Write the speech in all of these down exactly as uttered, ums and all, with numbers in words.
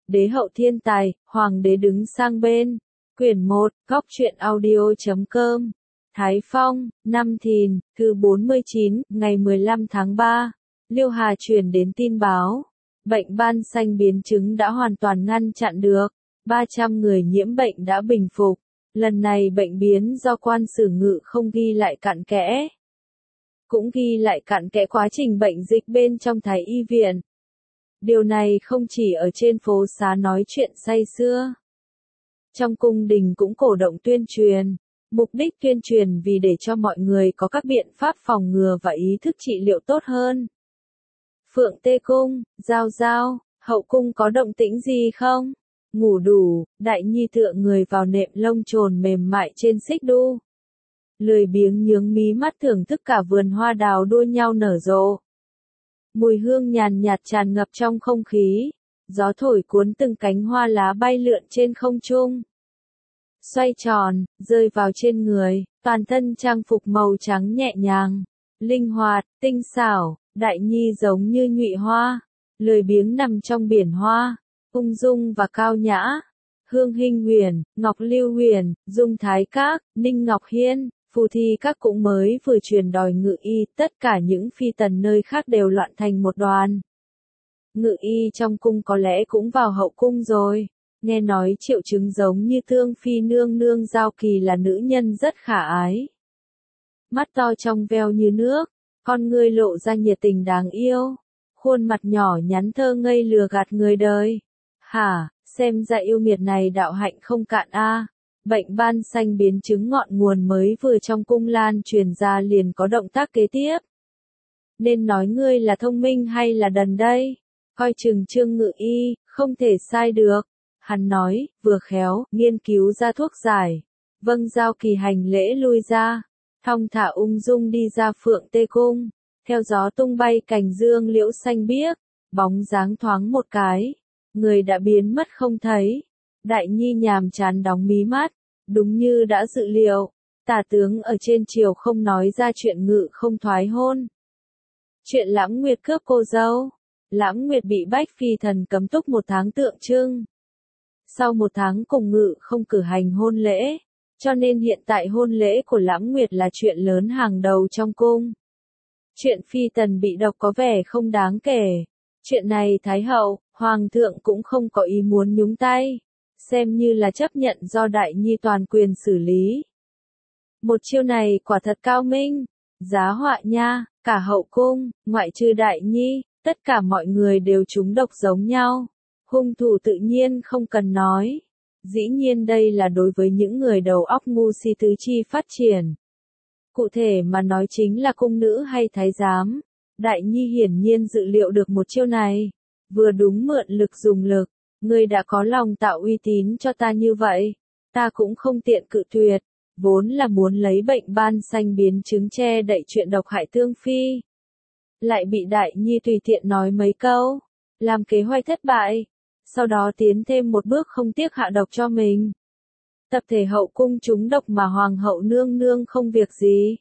Đế hậu thiên tài, hoàng đế đứng sang bên. Quyển một, góc truyện audio chấm com. Thái Phong, năm Thìn, thứ bốn mươi chín, ngày mười lăm tháng ba. Liêu Hà truyền đến tin báo. Bệnh ban xanh biến chứng đã hoàn toàn ngăn chặn được. ba trăm người nhiễm bệnh đã bình phục. Lần này bệnh biến do quan sử ngự không ghi lại cặn kẽ. Cũng ghi lại cặn kẽ quá trình bệnh dịch bên trong Thái y viện. Điều này không chỉ ở trên phố xá nói chuyện say sưa. Trong cung đình cũng cổ động tuyên truyền. Mục đích tuyên truyền vì để cho mọi người có các biện pháp phòng ngừa và ý thức trị liệu tốt hơn. Phượng Tê Cung, Giao Giao, hậu cung có động tĩnh gì không? Ngủ đủ, Đại Nhi tựa người vào nệm lông trồn mềm mại trên xích đu. Lười biếng nhướng mí mắt thưởng thức cả vườn hoa đào đua nhau nở rộ. Mùi hương nhàn nhạt tràn ngập trong không khí, gió thổi cuốn từng cánh hoa lá bay lượn trên không trung. Xoay tròn, rơi vào trên người, toàn thân trang phục màu trắng nhẹ nhàng, linh hoạt, tinh xảo, Đại Nhi giống như nhụy hoa, lười biếng nằm trong biển hoa, ung dung và cao nhã. Hương Hinh Huyền, Ngọc Lưu Huyền, Dung Thái Các, Ninh Ngọc Hiên, Phù Thi Các cũng mới vừa truyền đòi ngự y, tất cả những phi tần nơi khác đều loạn thành một đoàn. Ngự y trong cung có lẽ cũng vào hậu cung rồi. Nghe nói triệu chứng giống như Thương Phi nương nương Giao Kỳ là nữ nhân rất khả ái. Mắt to trong veo như nước, con ngươi lộ ra nhiệt tình đáng yêu, khuôn mặt nhỏ nhắn thơ ngây lừa gạt người đời. Hả, xem ra yêu nghiệt này đạo hạnh không cạn a. Bệnh ban xanh biến chứng ngọn nguồn mới vừa trong cung lan truyền ra liền có động tác kế tiếp. Nên nói ngươi là thông minh hay là đần đây? Coi chừng Trương Ngự Y, không thể sai được. Hắn nói, vừa khéo, nghiên cứu ra thuốc giải. Vâng, Giao Kỳ hành lễ lui ra. Thong thả ung dung đi ra Phượng Tê Cung. Theo gió tung bay cành dương liễu xanh biếc. Bóng dáng thoáng một cái. Người đã biến mất không thấy. Đại Nhi nhàm chán đóng mí mắt. Đúng như đã dự liệu. Tả tướng ở trên triều không nói ra chuyện ngự không thoái hôn. Chuyện Lãng Nguyệt cướp cô dâu. Lãng Nguyệt bị Bách Phi Thần cấm túc một tháng tượng trưng. Sau một tháng cùng ngự không cử hành hôn lễ, cho nên hiện tại hôn lễ của Lãng Nguyệt là chuyện lớn hàng đầu trong cung. Chuyện Phi Tần bị độc có vẻ không đáng kể. Chuyện này Thái Hậu, Hoàng thượng cũng không có ý muốn nhúng tay, xem như là chấp nhận do Đại Nhi toàn quyền xử lý. Một chiêu này quả thật cao minh, giá họa nha, cả hậu cung, ngoại trừ Đại Nhi, tất cả mọi người đều trúng độc giống nhau. Hung thủ tự nhiên không cần nói. Dĩ nhiên đây là đối với những người đầu óc ngu si tứ chi phát triển. Cụ thể mà nói chính là cung nữ hay thái giám. Đại Nhi hiển nhiên dự liệu được một chiêu này. Vừa đúng mượn lực dùng lực. Ngươi đã có lòng tạo uy tín cho ta như vậy. Ta cũng không tiện cự tuyệt. Vốn là muốn lấy bệnh ban xanh biến chứng che đậy chuyện độc hại Thương Phi. Lại bị Đại Nhi tùy tiện nói mấy câu. Làm kế hoạch thất bại. Sau đó tiến thêm một bước không tiếc hạ độc cho mình. Tập thể hậu cung trúng độc mà hoàng hậu nương nương không việc gì.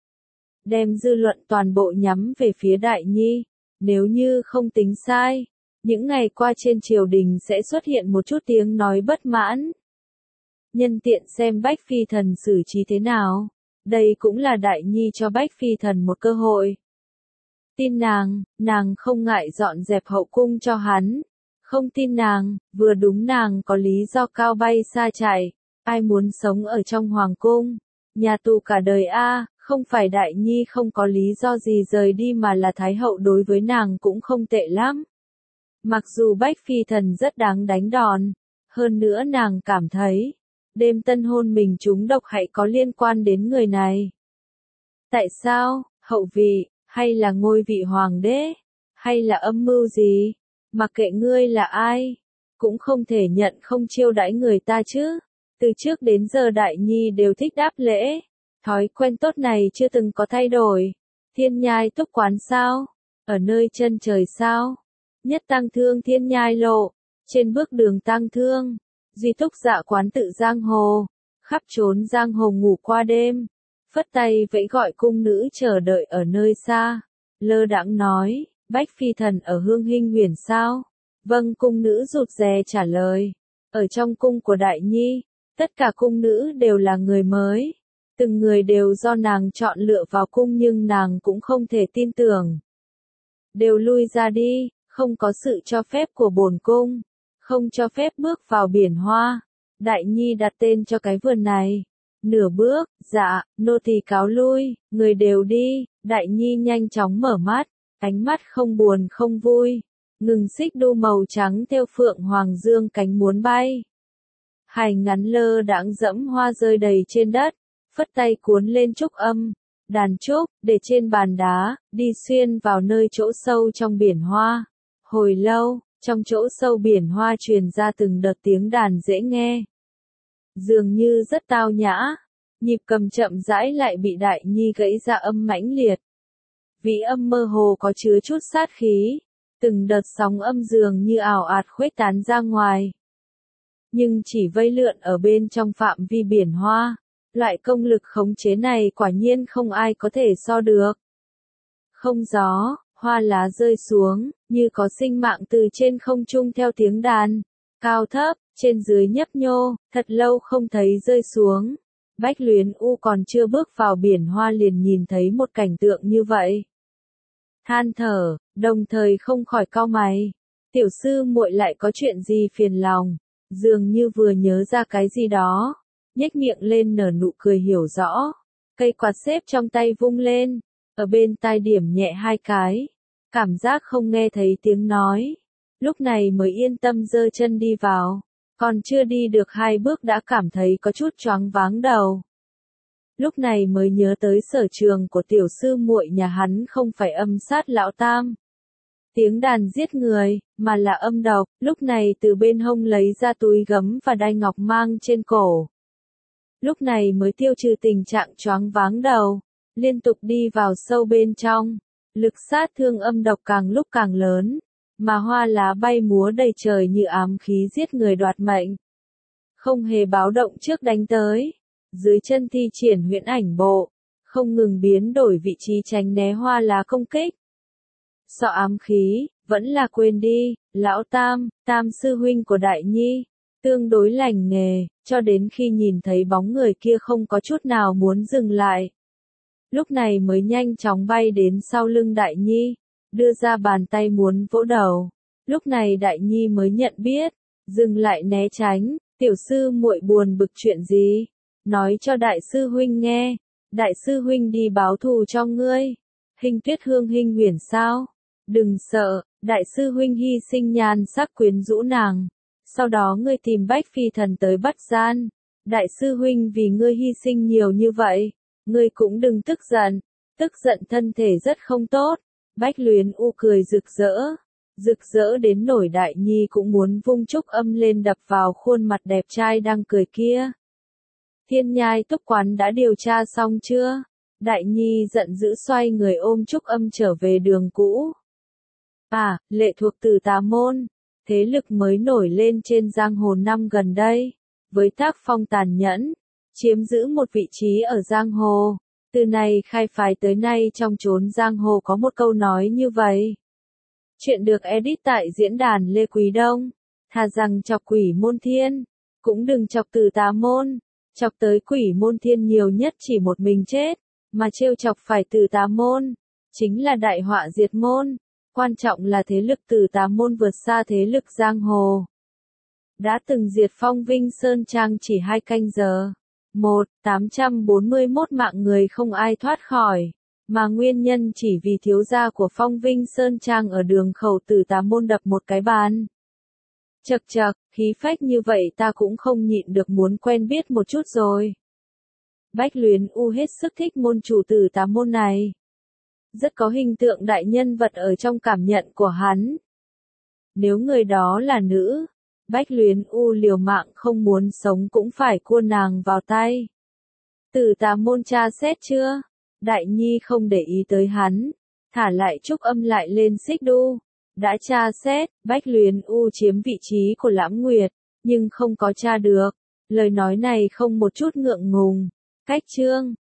Đem dư luận toàn bộ nhắm về phía Đại Nhi. Nếu như không tính sai, những ngày qua trên triều đình sẽ xuất hiện một chút tiếng nói bất mãn. Nhân tiện xem Bách Phi Thần xử trí thế nào. Đây cũng là Đại Nhi cho Bách Phi Thần một cơ hội. Tin nàng, nàng không ngại dọn dẹp hậu cung cho hắn. Không tin nàng, vừa đúng nàng có lý do cao bay xa chạy. Ai muốn sống ở trong hoàng cung, nhà tù cả đời a, không phải Đại Nhi không có lý do gì rời đi mà là Thái Hậu đối với nàng cũng không tệ lắm. Mặc dù Bách Phi Thần rất đáng đánh đòn, hơn nữa nàng cảm thấy, đêm tân hôn mình trúng độc hại có liên quan đến người này. Tại sao, hậu vị, hay là ngôi vị hoàng đế, hay là âm mưu gì? Mặc kệ ngươi là ai, cũng không thể nhận không chiêu đãi người ta chứ. Từ trước đến giờ Đại Nhi đều thích đáp lễ. Thói quen tốt này chưa từng có thay đổi. Thiên nhai túc quán sao? Ở nơi chân trời sao? Nhất tăng thương thiên nhai lộ. Trên bước đường tăng thương. Duy túc dạ quán tự giang hồ. Khắp trốn giang hồ ngủ qua đêm. Phất tay vẫy gọi cung nữ chờ đợi ở nơi xa. Lơ đãng nói. Bách Phi Thần ở Hương Hinh Huyền sao? Vâng, cung nữ rụt rè trả lời. Ở trong cung của Đại Nhi, tất cả cung nữ đều là người mới. Từng người đều do nàng chọn lựa vào cung nhưng nàng cũng không thể tin tưởng. Đều lui ra đi, không có sự cho phép của bổn cung. Không cho phép bước vào biển hoa. Đại Nhi đặt tên cho cái vườn này. Nửa bước, dạ, nô tỳ cáo lui, người đều đi. Đại Nhi nhanh chóng mở mắt, ánh mắt không buồn không vui. Ngừng xích đu màu trắng theo phượng hoàng dương cánh muốn bay. Hải ngắn lơ đãng dẫm hoa rơi đầy trên đất, phất tay cuốn lên trúc âm, đàn trúc, để trên bàn đá, đi xuyên vào nơi chỗ sâu trong biển hoa. Hồi lâu, trong chỗ sâu biển hoa truyền ra từng đợt tiếng đàn dễ nghe. Dường như rất tao nhã, nhịp cầm chậm rãi lại bị Đại Nhi gãy ra âm mãnh liệt. Vĩ âm mơ hồ có chứa chút sát khí, từng đợt sóng âm dường như ảo ạt khuếch tán ra ngoài. Nhưng chỉ vây lượn ở bên trong phạm vi biển hoa, loại công lực khống chế này quả nhiên không ai có thể so được. Không gió, hoa lá rơi xuống, như có sinh mạng từ trên không trung theo tiếng đàn, cao thấp, trên dưới nhấp nhô, thật lâu không thấy rơi xuống. Bách Luyến U còn chưa bước vào biển hoa liền nhìn thấy một cảnh tượng như vậy. Than thở, đồng thời không khỏi cau mày. Tiểu sư muội lại có chuyện gì phiền lòng, dường như vừa nhớ ra cái gì đó, nhếch miệng lên nở nụ cười hiểu rõ. Cây quạt xếp trong tay vung lên, ở bên tai điểm nhẹ hai cái, cảm giác không nghe thấy tiếng nói. Lúc này mới yên tâm giơ chân đi vào, còn chưa đi được hai bước đã cảm thấy có chút choáng váng đầu. Lúc này mới nhớ tới sở trường của tiểu sư muội nhà hắn không phải âm sát lão tam. Tiếng đàn giết người, mà là âm độc. Lúc này từ bên hông lấy ra túi gấm và đai ngọc mang trên cổ. Lúc này mới tiêu trừ tình trạng choáng váng đầu, liên tục đi vào sâu bên trong. Lực sát thương âm độc càng lúc càng lớn, mà hoa lá bay múa đầy trời như ám khí giết người đoạt mệnh. Không hề báo động trước đánh tới. Dưới chân thi triển huyễn ảnh bộ, không ngừng biến đổi vị trí tránh né hoa lá công kích. Sợ ám khí, vẫn là quên đi, lão tam, tam sư huynh của Đại Nhi, tương đối lành nghề, cho đến khi nhìn thấy bóng người kia không có chút nào muốn dừng lại. Lúc này mới nhanh chóng bay đến sau lưng Đại Nhi, đưa ra bàn tay muốn vỗ đầu. Lúc này Đại Nhi mới nhận biết, dừng lại né tránh, tiểu sư muội buồn bực chuyện gì? Nói cho đại sư huynh nghe, đại sư huynh đi báo thù cho ngươi. Hình Tuyết Hương Hinh Huyền sao? Đừng sợ, đại sư huynh hy sinh nhan sắc quyến rũ nàng. Sau đó ngươi tìm Bách Phi Thần tới bắt gian. Đại sư huynh vì ngươi hy sinh nhiều như vậy, ngươi cũng đừng tức giận. Tức giận thân thể rất không tốt. Bách Luyến U cười rực rỡ. Rực rỡ đến nổi Đại Nhi cũng muốn vung trúc âm lên đập vào khuôn mặt đẹp trai đang cười kia. Thiên Nhai Túc Quán đã điều tra xong chưa? Đại Nhi giận dữ xoay người ôm trúc âm trở về đường cũ. À, lệ thuộc Tử Tà Môn, thế lực mới nổi lên trên giang hồ năm gần đây, với tác phong tàn nhẫn, chiếm giữ một vị trí ở giang hồ. Từ này khai phái tới nay trong chốn giang hồ có một câu nói như vậy. Chuyện được edit tại diễn đàn Lê Quý Đông. Thà rằng chọc Quỷ Môn Thiên, cũng đừng chọc Tử Tà Môn. Chọc tới Quỷ Môn Thiên nhiều nhất chỉ một mình chết, mà trêu chọc phải Tử Tà Môn, chính là đại họa diệt môn. Quan trọng là thế lực Tử Tà Môn vượt xa thế lực giang hồ. Đã từng diệt Phong Vinh Sơn Trang chỉ hai canh giờ. một tám trăm bốn mươi mốt mạng người không ai thoát khỏi, mà nguyên nhân chỉ vì thiếu gia của Phong Vinh Sơn Trang ở đường khẩu Tử Tà Môn đập một cái bàn. Chậc chậc, khí phách như vậy ta cũng không nhịn được muốn quen biết một chút rồi. Bách Luyến U hết sức thích môn chủ Tử Tà Môn này. Rất có hình tượng đại nhân vật ở trong cảm nhận của hắn. Nếu người đó là nữ, Bách Luyến U liều mạng không muốn sống cũng phải cua nàng vào tay. Tử Tà Môn tra xét chưa? Đại Nhi không để ý tới hắn, thả lại trúc âm lại lên xích đu. Đã tra xét, Bách Luyến U chiếm vị trí của Lãm Nguyệt, nhưng không có tra được. Lời nói này không một chút ngượng ngùng. Cách chương